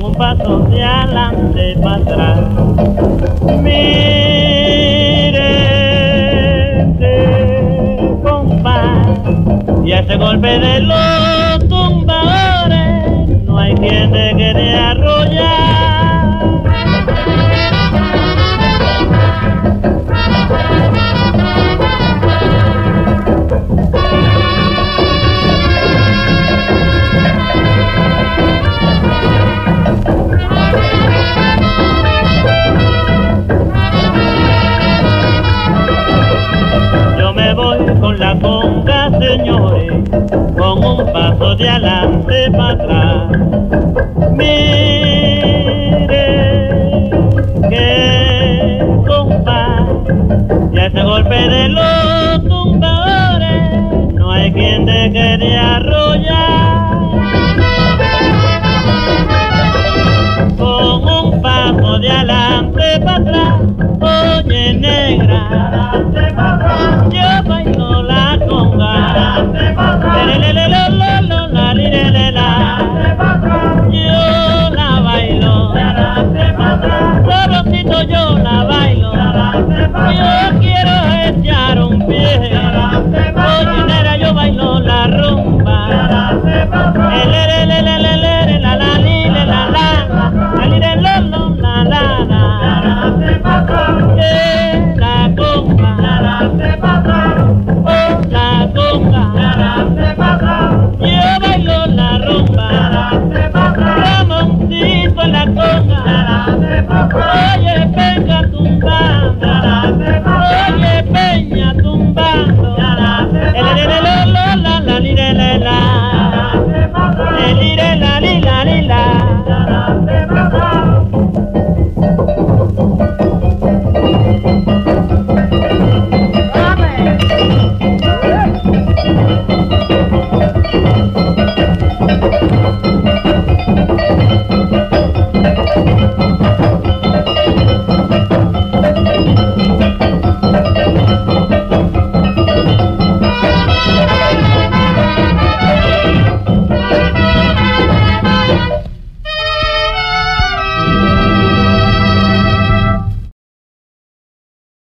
con un paso de adelante para atrás. Mire ese compás y ese golpe de los tumbadores, no hay quien te quede arrollar. Con la conga, señores, con un paso de adelante para atrás. Mire que compás y ese golpe de los tumbadores, no hay quien te quede arrollar. Con un paso de adelante para atrás, oye negra, adelante para